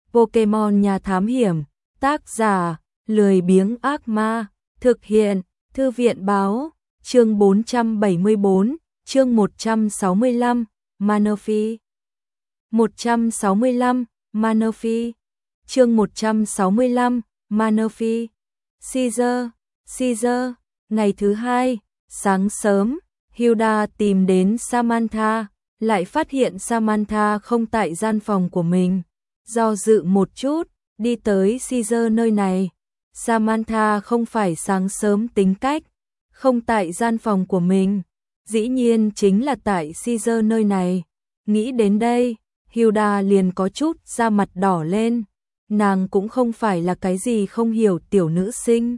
Pokemon Nhà Thám Hiểm, tác giả, lười biếng ác ma, thực hiện, Thư viện Báo, chương 474, chương 165, Manaphy. 165, Manaphy. Chương 165, Manaphy. Caesar, ngày thứ hai, sáng sớm, Hilda tìm đến Samantha, lại phát hiện Samantha không tại gian phòng của mình. Do dự một chút, đi tới Caesar nơi này. Samantha không phải sáng sớm tính cách, không tại gian phòng của mình, dĩ nhiên chính là tại Caesar nơi này. Nghĩ đến đây, Hilda liền có chút da mặt đỏ lên. Nàng cũng không phải là cái gì không hiểu tiểu nữ sinh.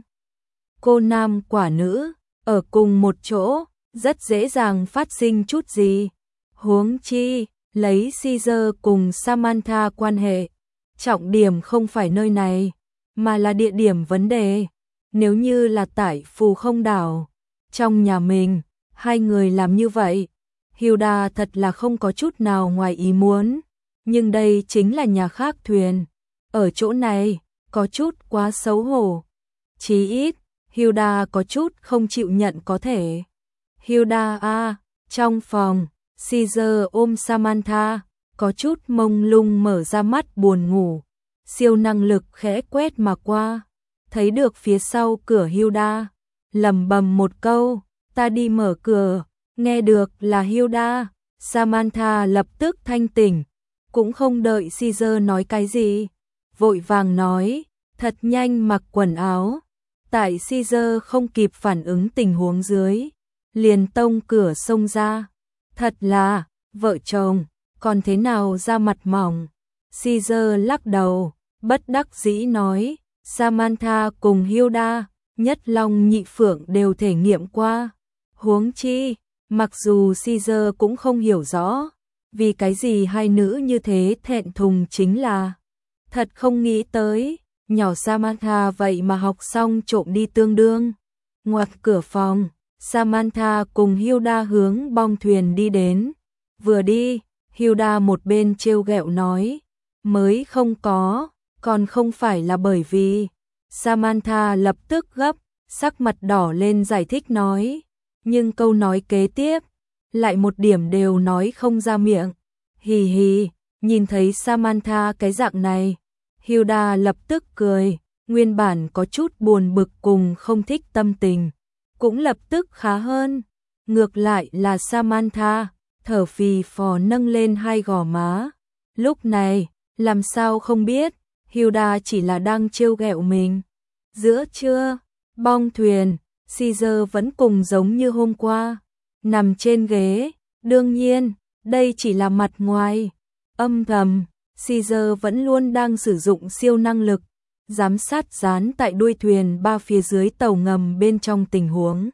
Cô nam quả nữ, ở cùng một chỗ, rất dễ dàng phát sinh chút gì. Huống chi, lấy Caesar cùng Samantha quan hệ, trọng điểm không phải nơi này, mà là địa điểm vấn đề. Nếu như là tại Phù Không Đảo, trong nhà mình, hai người làm như vậy, Hilda thật là không có chút nào ngoài ý muốn. Nhưng đây chính là nhà khác thuyền. Ở chỗ này, có chút quá xấu hổ. Chí ít, Hilda có chút không chịu nhận có thể. Hilda à, trong phòng, Caesar ôm Samantha, có chút mông lung mở ra mắt buồn ngủ. Siêu năng lực khẽ quét mà qua, thấy được phía sau cửa Hilda, lẩm bẩm một câu, ta đi mở cửa. Nghe được là Hilda, Samantha lập tức thanh tỉnh, cũng không đợi Caesar nói cái gì, vội vàng nói, thật nhanh mặc quần áo. Tại Caesar không kịp phản ứng tình huống dưới, liền tông cửa xông ra. Thật là, vợ chồng, còn thế nào ra mặt mỏng. Caesar lắc đầu, bất đắc dĩ nói, Samantha cùng Hilda, nhất long nhị phượng đều thể nghiệm qua. Huống chi, mặc dù Caesar cũng không hiểu rõ, vì cái gì hai nữ như thế thẹn thùng chính là. Thật không nghĩ tới, nhỏ Samantha vậy mà học xong trộm đi tương đương. Ngoặt cửa phòng, Samantha cùng Hilda hướng bong thuyền đi đến. Vừa đi, Hilda một bên trêu ghẹo nói, mới không có, còn không phải là bởi vì. Samantha lập tức gấp, sắc mặt đỏ lên giải thích nói, nhưng câu nói kế tiếp, lại một điểm đều nói không ra miệng. Hì hì, nhìn thấy Samantha cái dạng này, Hilda lập tức cười, nguyên bản có chút buồn bực cùng không thích tâm tình, cũng lập tức khá hơn. Ngược lại là Samantha, thở phì phò nâng lên hai gò má. Lúc này, làm sao không biết, Hilda chỉ là đang trêu ghẹo mình. Giữa trưa, bong thuyền, Caesar vẫn cùng giống như hôm qua, nằm trên ghế. Đương nhiên, đây chỉ là mặt ngoài. Âm thầm, Caesar vẫn luôn đang sử dụng siêu năng lực, giám sát dán tại đuôi thuyền ba phía dưới tàu ngầm bên trong tình huống.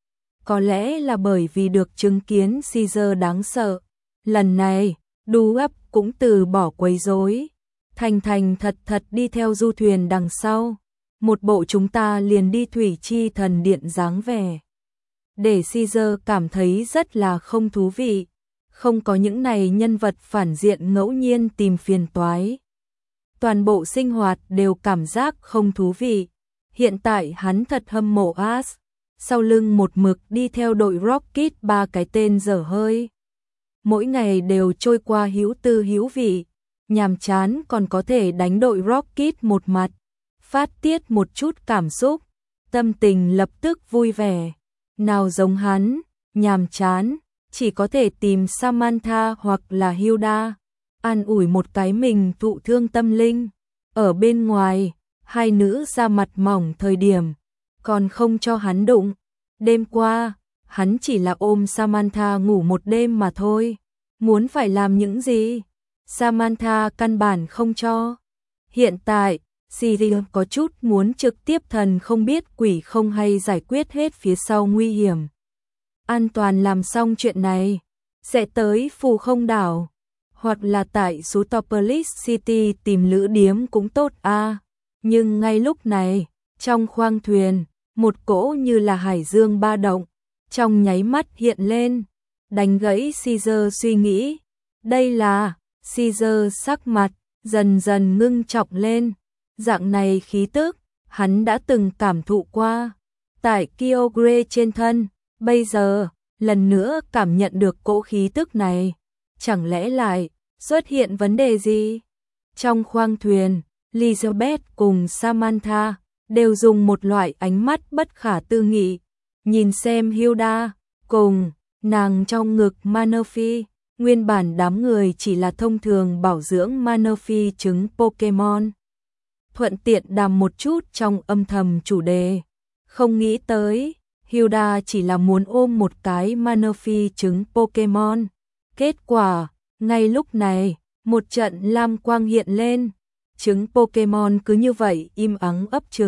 Có lẽ là bởi vì được chứng kiến Caesar đáng sợ. Lần này, đu ấp cũng từ bỏ quấy rối, thành thành thật thật đi theo du thuyền đằng sau. Một bộ chúng ta liền đi thủy chi thần điện dáng vẻ, để Caesar cảm thấy rất là không thú vị. Không có những này nhân vật phản diện ngẫu nhiên tìm phiền toái. Toàn bộ sinh hoạt đều cảm giác không thú vị. Hiện tại hắn thật hâm mộ Ash, sau lưng một mực đi theo đội Rocket ba cái tên dở hơi. Mỗi ngày đều trôi qua hữu tư hữu vị, nhàm chán còn có thể đánh đội Rocket một mặt, phát tiết một chút cảm xúc, tâm tình lập tức vui vẻ. Nào giống hắn, nhàm chán, chỉ có thể tìm Samantha hoặc là Hilda, an ủi một cái mình thụ thương tâm linh. Ở bên ngoài, hai nữ ra mặt mỏng thời điểm, còn không cho hắn đụng. Đêm qua, hắn chỉ là ôm Samantha ngủ một đêm mà thôi. Muốn phải làm những gì, Samantha căn bản không cho. Hiện tại, Siri có chút muốn trực tiếp thần không biết quỷ không hay giải quyết hết phía sau nguy hiểm. An toàn làm xong chuyện này, sẽ tới Phù Không Đảo, hoặc là tại Sutopolis City tìm lữ điếm cũng tốt a. Nhưng ngay lúc này, trong khoang thuyền, một cỗ như là hải dương ba động, trong nháy mắt hiện lên, đánh gãy Caesar suy nghĩ. Đây là, Caesar sắc mặt, dần dần ngưng trọng lên. Dạng này khí tức, hắn đã từng cảm thụ qua tại Kyogre trên thân, bây giờ, lần nữa cảm nhận được cỗ khí tức này. Chẳng lẽ lại xuất hiện vấn đề gì? Trong khoang thuyền, Elizabeth cùng Samantha đều dùng một loại ánh mắt bất khả tư nghị, nhìn xem Hilda cùng nàng trong ngực Manaphy. Nguyên bản đám người chỉ là thông thường bảo dưỡng Manaphy trứng Pokemon. Thuận tiện đàm một chút trong âm thầm chủ đề. Không nghĩ tới, Hilda chỉ là muốn ôm một cái Manaphy trứng Pokemon. Kết quả, ngay lúc này, một trận lam quang hiện lên. Trứng Pokemon cứ như vậy im ắng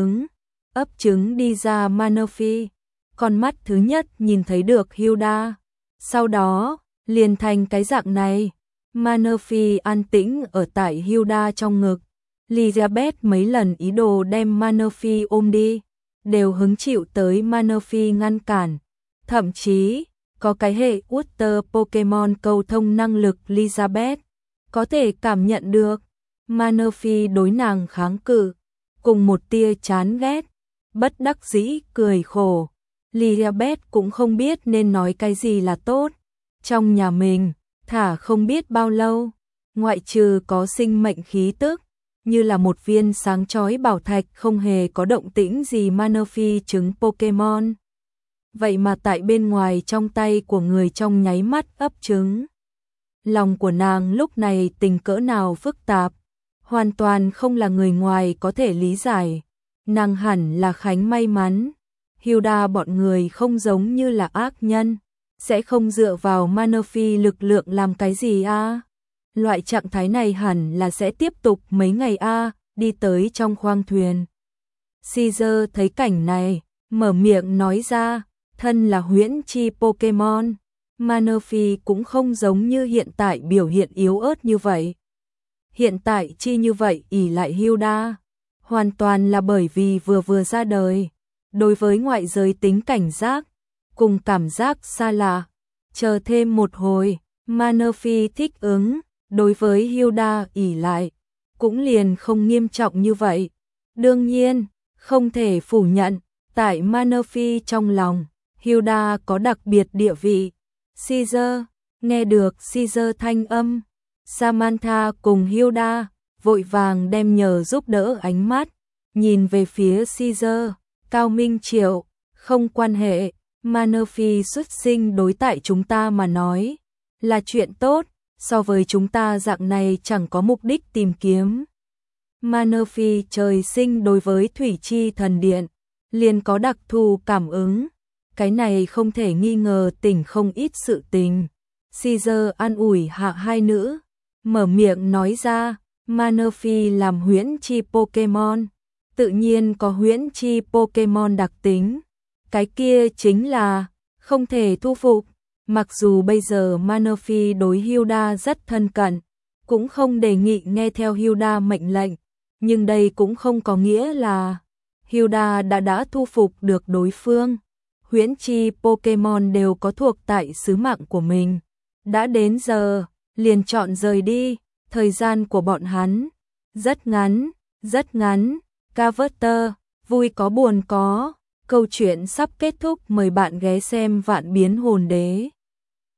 ấp trứng đi ra Manaphy. Con mắt thứ nhất nhìn thấy được Hilda. Sau đó, liền thành cái dạng này. Manaphy an tĩnh ở tại Hilda trong ngực. Elizabeth mấy lần ý đồ đem Manaphy ôm đi, đều hứng chịu tới Manaphy ngăn cản. Thậm chí, có cái hệ Water Pokemon cầu thông năng lực Elizabeth có thể cảm nhận được Manaphy đối nàng kháng cự, cùng một tia chán ghét, bất đắc dĩ cười khổ. Elizabeth cũng không biết nên nói cái gì là tốt. Trong nhà mình, thả không biết bao lâu, ngoại trừ có sinh mệnh khí tức, như là một viên sáng chói bảo thạch không hề có động tĩnh gì Manaphy trứng Pokemon. Vậy mà tại bên ngoài trong tay của người trong nháy mắt ấp trứng. Lòng của nàng lúc này tình cỡ nào phức tạp, hoàn toàn không là người ngoài có thể lý giải. Nàng hẳn là Khánh may mắn. Hilda bọn người không giống như là ác nhân, sẽ không dựa vào Manaphy lực lượng làm cái gì a? Loại trạng thái này hẳn là sẽ tiếp tục mấy ngày a. Đi tới trong khoang thuyền. Caesar thấy cảnh này, mở miệng nói ra, thân là huyễn chi Pokemon, Manaphy cũng không giống như hiện tại biểu hiện yếu ớt như vậy. Hiện tại chi như vậy ỷ lại Hilda, hoàn toàn là bởi vì vừa ra đời, đối với ngoại giới tính cảnh giác, cùng cảm giác xa lạ. Chờ thêm một hồi, Manaphy thích ứng, đối với Hilda ỷ lại, cũng liền không nghiêm trọng như vậy. Đương nhiên, không thể phủ nhận, tại Manaphy trong lòng, Hilda có đặc biệt địa vị. Caesar, nghe được Caesar thanh âm, Samantha cùng Hilda vội vàng đem nhờ giúp đỡ ánh mắt, nhìn về phía Caesar. Cao Minh Triệu, không quan hệ, Manaphy xuất sinh đối tại chúng ta mà nói là chuyện tốt, so với chúng ta dạng này chẳng có mục đích tìm kiếm. Manaphy trời sinh đối với thủy chi thần điện, liền có đặc thù cảm ứng, cái này không thể nghi ngờ tỉnh không ít sự tình. Caesar an ủi hạ hai nữ, mở miệng nói ra, Manaphy làm huyễn chi Pokemon, tự nhiên có huyễn chi Pokemon đặc tính, cái kia chính là không thể thu phục. Mặc dù bây giờ Manaphy đối Hilda rất thân cận, cũng không đề nghị nghe theo Hilda mệnh lệnh, nhưng đây cũng không có nghĩa là Hilda đã thu phục được đối phương. Huyễn chi Pokemon đều có thuộc tại sứ mạng của mình. Đã đến giờ, liền chọn rời đi, thời gian của bọn hắn rất ngắn, rất ngắn. Carver, vui có buồn có, câu chuyện sắp kết thúc, mời bạn ghé xem Vạn Biến Hồn Đế.